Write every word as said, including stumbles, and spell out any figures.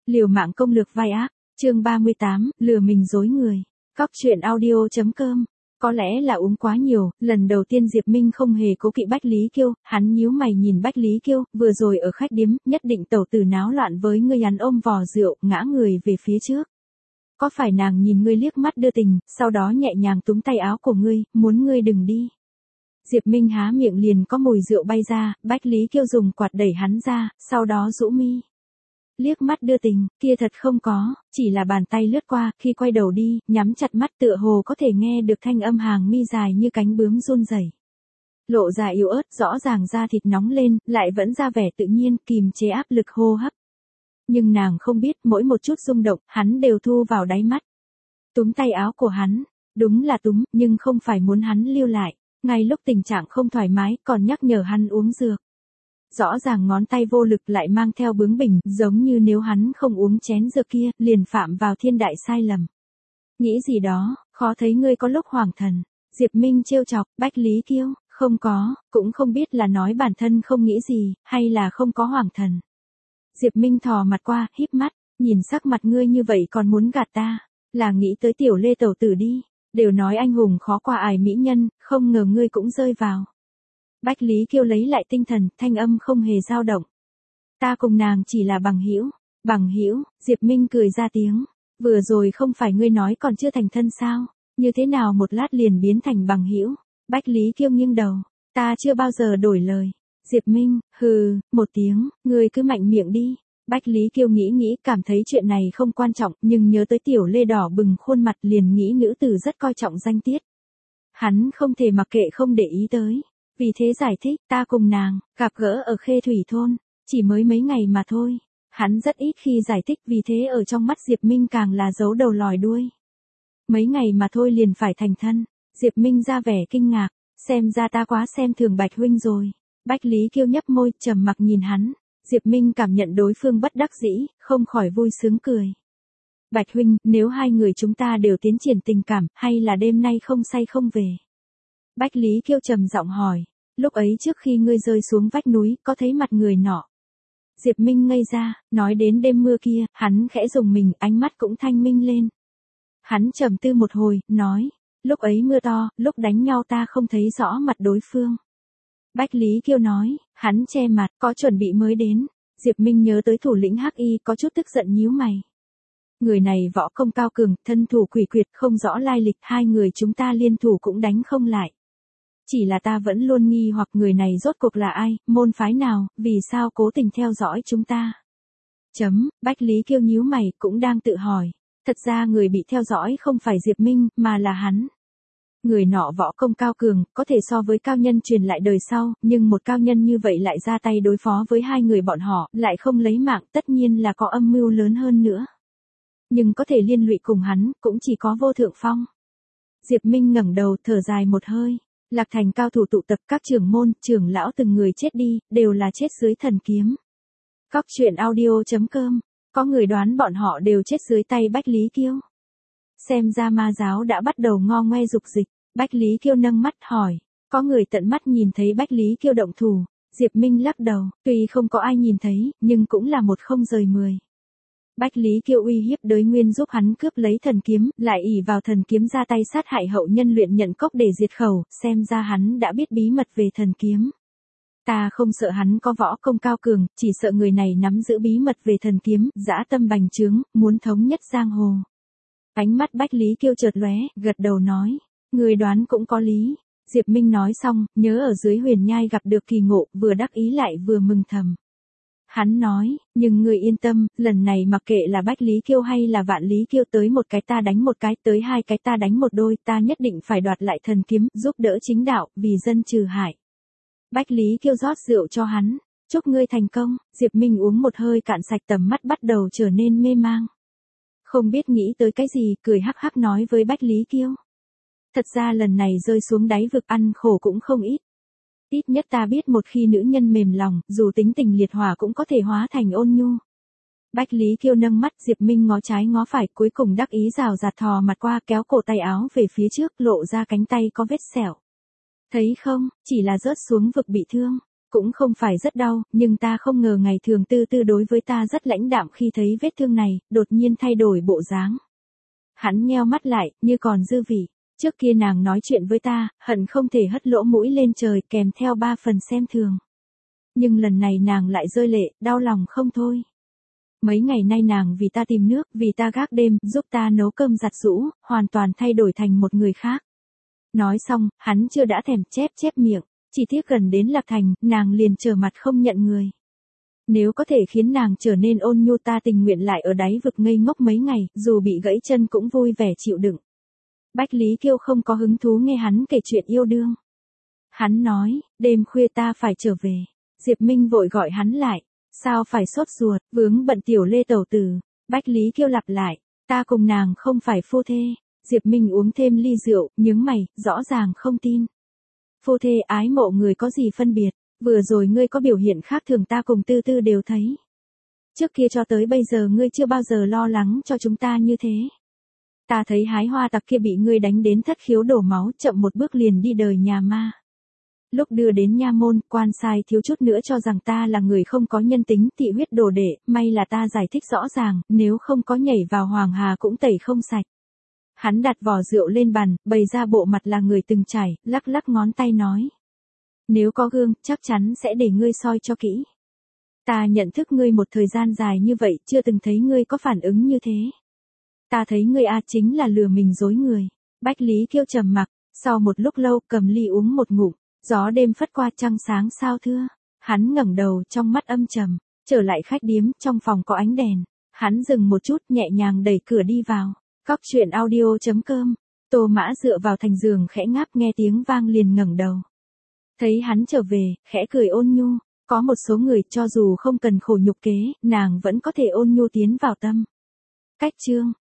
Liều mạng công lược vai ác, chương ba mươi tám, lừa mình dối người. Cóc truyện audio.com. Có lẽ là uống quá nhiều, lần đầu tiên Diệp Minh không hề cố kỵ Bách Lý Kiêu, hắn nhíu mày nhìn Bách Lý Kiêu, vừa rồi ở khách điếm, nhất định tẩu tử náo loạn với ngươi, hắn ôm vò rượu, ngã người về phía trước. Có phải nàng nhìn ngươi liếc mắt đưa tình, sau đó nhẹ nhàng túm tay áo của ngươi, muốn ngươi đừng đi. Diệp Minh há miệng liền có mùi rượu bay ra, Bách Lý Kiêu dùng quạt đẩy hắn ra, sau đó rũ mi. Liếc mắt đưa tình, kia thật không có, chỉ là bàn tay lướt qua, khi quay đầu đi, nhắm chặt mắt tựa hồ có thể nghe được thanh âm hàng mi dài như cánh bướm run rẩy. Lộ ra yếu ớt, rõ ràng da thịt nóng lên, lại vẫn ra vẻ tự nhiên, kìm chế áp lực hô hấp. Nhưng nàng không biết, mỗi một chút rung động, hắn đều thu vào đáy mắt. Túm tay áo của hắn, đúng là túm, nhưng không phải muốn hắn lưu lại, ngay lúc tình trạng không thoải mái, còn nhắc nhở hắn uống dược. Rõ ràng ngón tay vô lực lại mang theo bướng bỉnh, giống như nếu hắn không uống chén dược kia, liền phạm vào thiên đại sai lầm. Nghĩ gì đó, khó thấy ngươi có lúc hoảng thần. Diệp Minh trêu chọc, Bách Lý Kiêu, không có, cũng không biết là nói bản thân không nghĩ gì, hay là không có hoảng thần. Diệp Minh thò mặt qua, híp mắt, nhìn sắc mặt ngươi như vậy còn muốn gạt ta, là nghĩ tới tiểu Lê tẩu tử đi, đều nói anh hùng khó qua ải mỹ nhân, không ngờ ngươi cũng rơi vào. Bách Lý Kiêu lấy lại tinh thần, thanh âm không hề dao động. Ta cùng nàng chỉ là bằng hữu, bằng hữu, Diệp Minh cười ra tiếng, vừa rồi không phải ngươi nói còn chưa thành thân sao, như thế nào một lát liền biến thành bằng hữu? Bách Lý Kiêu nghiêng đầu, ta chưa bao giờ đổi lời. Diệp Minh, hừ, một tiếng, ngươi cứ mạnh miệng đi. Bách Lý Kiêu nghĩ nghĩ, cảm thấy chuyện này không quan trọng, nhưng nhớ tới tiểu Lê đỏ bừng khuôn mặt liền nghĩ nữ tử rất coi trọng danh tiết. Hắn không thể mặc kệ không để ý tới. Vì thế giải thích, ta cùng nàng, gặp gỡ ở Khê Thủy Thôn, chỉ mới mấy ngày mà thôi. Hắn rất ít khi giải thích, vì thế ở trong mắt Diệp Minh càng là giấu đầu lòi đuôi. Mấy ngày mà thôi liền phải thành thân, Diệp Minh ra vẻ kinh ngạc, xem ra ta quá xem thường Bạch huynh rồi. Bách Lý Kiêu nhấp môi, trầm mặc nhìn hắn, Diệp Minh cảm nhận đối phương bất đắc dĩ, không khỏi vui sướng cười. Bạch huynh, nếu hai người chúng ta đều tiến triển tình cảm, hay là đêm nay không say không về? Bách Lý Kiêu trầm giọng hỏi, lúc ấy trước khi ngươi rơi xuống vách núi, có thấy mặt người nọ? Diệp Minh ngây ra, nói đến đêm mưa kia, hắn khẽ rùng mình, ánh mắt cũng thanh minh lên. Hắn trầm tư một hồi, nói, lúc ấy mưa to, lúc đánh nhau ta không thấy rõ mặt đối phương. Bách Lý Kiêu nói, hắn che mặt, có chuẩn bị mới đến. Diệp Minh nhớ tới thủ lĩnh Hắc Y, có chút tức giận nhíu mày. Người này võ công cao cường, thân thủ quỷ quyệt, không rõ lai lịch, hai người chúng ta liên thủ cũng đánh không lại. Chỉ là ta vẫn luôn nghi hoặc người này rốt cuộc là ai, môn phái nào, vì sao cố tình theo dõi chúng ta. Chấm, Bách Lý Kiêu nhíu mày, cũng đang tự hỏi. Thật ra người bị theo dõi không phải Diệp Minh, mà là hắn. Người nọ võ công cao cường, có thể so với cao nhân truyền lại đời sau, nhưng một cao nhân như vậy lại ra tay đối phó với hai người bọn họ, lại không lấy mạng, tất nhiên là có âm mưu lớn hơn nữa. Nhưng có thể liên lụy cùng hắn, cũng chỉ có Vô Thượng Phong. Diệp Minh ngẩng đầu, thở dài một hơi. Lạc Thành cao thủ tụ tập, các trưởng môn, trưởng lão từng người chết đi, đều là chết dưới thần kiếm. Cóc truyện audio.com. Có người đoán bọn họ đều chết dưới tay Bách Lý Kiêu. Xem ra ma giáo đã bắt đầu ngo ngoe dục dịch. Bách Lý Kiêu nâng mắt hỏi. Có người tận mắt nhìn thấy Bách Lý Kiêu động thủ. Diệp Minh lắc đầu, tuy không có ai nhìn thấy, nhưng cũng là một không rời mười. Bách Lý Kiêu uy hiếp Đới Nguyên giúp hắn cướp lấy thần kiếm, lại ỷ vào thần kiếm ra tay sát hại hậu nhân Luyện Nhận Cốc để diệt khẩu, xem ra hắn đã biết bí mật về thần kiếm. Ta không sợ hắn có võ công cao cường, chỉ sợ người này nắm giữ bí mật về thần kiếm, dã tâm bành trướng, muốn thống nhất giang hồ. Ánh mắt Bách Lý Kiêu chợt lóe, gật đầu nói, người đoán cũng có lý. Diệp Minh nói xong, nhớ ở dưới Huyền Nhai gặp được kỳ ngộ, vừa đắc ý lại vừa mừng thầm. Hắn nói, nhưng người yên tâm, lần này mặc kệ là Bách Lý Kiêu hay là Vạn Lý Kiêu, tới một cái ta đánh một cái, tới hai cái ta đánh một đôi, ta nhất định phải đoạt lại thần kiếm, giúp đỡ chính đạo, vì dân trừ hại. Bách Lý Kiêu rót rượu cho hắn, chúc ngươi thành công. Diệp Minh uống một hơi cạn sạch, tầm mắt bắt đầu trở nên mê mang. Không biết nghĩ tới cái gì, cười hắc hắc nói với Bách Lý Kiêu. Thật ra lần này rơi xuống đáy vực ăn khổ cũng không ít. Ít nhất ta biết một khi nữ nhân mềm lòng, dù tính tình liệt hỏa cũng có thể hóa thành ôn nhu. Bách Lý Kiêu nâng mắt, Diệp Minh ngó trái ngó phải, cuối cùng đắc ý rào rạt thò mặt qua, kéo cổ tay áo về phía trước, lộ ra cánh tay có vết sẹo. Thấy không, chỉ là rớt xuống vực bị thương. Cũng không phải rất đau, nhưng ta không ngờ ngày thường Tư Tư đối với ta rất lãnh đạm khi thấy vết thương này, đột nhiên thay đổi bộ dáng. Hắn nheo mắt lại, như còn dư vị. Trước kia nàng nói chuyện với ta, hận không thể hất lỗ mũi lên trời kèm theo ba phần xem thường. Nhưng lần này nàng lại rơi lệ, đau lòng không thôi. Mấy ngày nay nàng vì ta tìm nước, vì ta gác đêm, giúp ta nấu cơm giặt giũ, hoàn toàn thay đổi thành một người khác. Nói xong, hắn chưa đã thèm chép chép miệng, chỉ tiếc gần đến Lạc Thành, nàng liền trở mặt không nhận người. Nếu có thể khiến nàng trở nên ôn nhu ta tình nguyện lại ở đáy vực ngây ngốc mấy ngày, dù bị gãy chân cũng vui vẻ chịu đựng. Bách Lý Kiêu không có hứng thú nghe hắn kể chuyện yêu đương. Hắn nói, đêm khuya ta phải trở về. Diệp Minh vội gọi hắn lại. Sao phải sốt ruột, vướng bận tiểu Lê tẩu tử. Bách Lý Kiêu lặp lại, ta cùng nàng không phải phu thê. Diệp Minh uống thêm ly rượu, nhướng mày, rõ ràng không tin. Phu thê ái mộ người có gì phân biệt, vừa rồi ngươi có biểu hiện khác thường ta cùng Tư Tư đều thấy. Trước kia cho tới bây giờ ngươi chưa bao giờ lo lắng cho chúng ta như thế. Ta thấy hái hoa tặc kia bị ngươi đánh đến thất khiếu đổ máu, chậm một bước liền đi đời nhà ma. Lúc đưa đến nha môn, quan sai thiếu chút nữa cho rằng ta là người không có nhân tính, tị huyết đồ đệ, may là ta giải thích rõ ràng, nếu không có nhảy vào hoàng hà cũng tẩy không sạch. Hắn đặt vỏ rượu lên bàn, bày ra bộ mặt là người từng trải, lắc lắc ngón tay nói. Nếu có gương, chắc chắn sẽ để ngươi soi cho kỹ. Ta nhận thức ngươi một thời gian dài như vậy, chưa từng thấy ngươi có phản ứng như thế. Ta thấy ngươi a chính là lừa mình dối người. Bách Lý Kiêu trầm mặc, sau một lúc lâu cầm ly uống một ngụm, gió đêm phất qua trăng sáng sao thưa. Hắn ngẩng đầu trong mắt âm trầm, trở lại khách điếm, trong phòng có ánh đèn. Hắn dừng một chút nhẹ nhàng đẩy cửa đi vào. Cóc truyện audio chấm com. Tô Mã dựa vào thành giường khẽ ngáp nghe tiếng vang liền ngẩng đầu. Thấy hắn trở về, khẽ cười ôn nhu. Có một số người cho dù không cần khổ nhục kế, nàng vẫn có thể ôn nhu tiến vào tâm. Cách chương.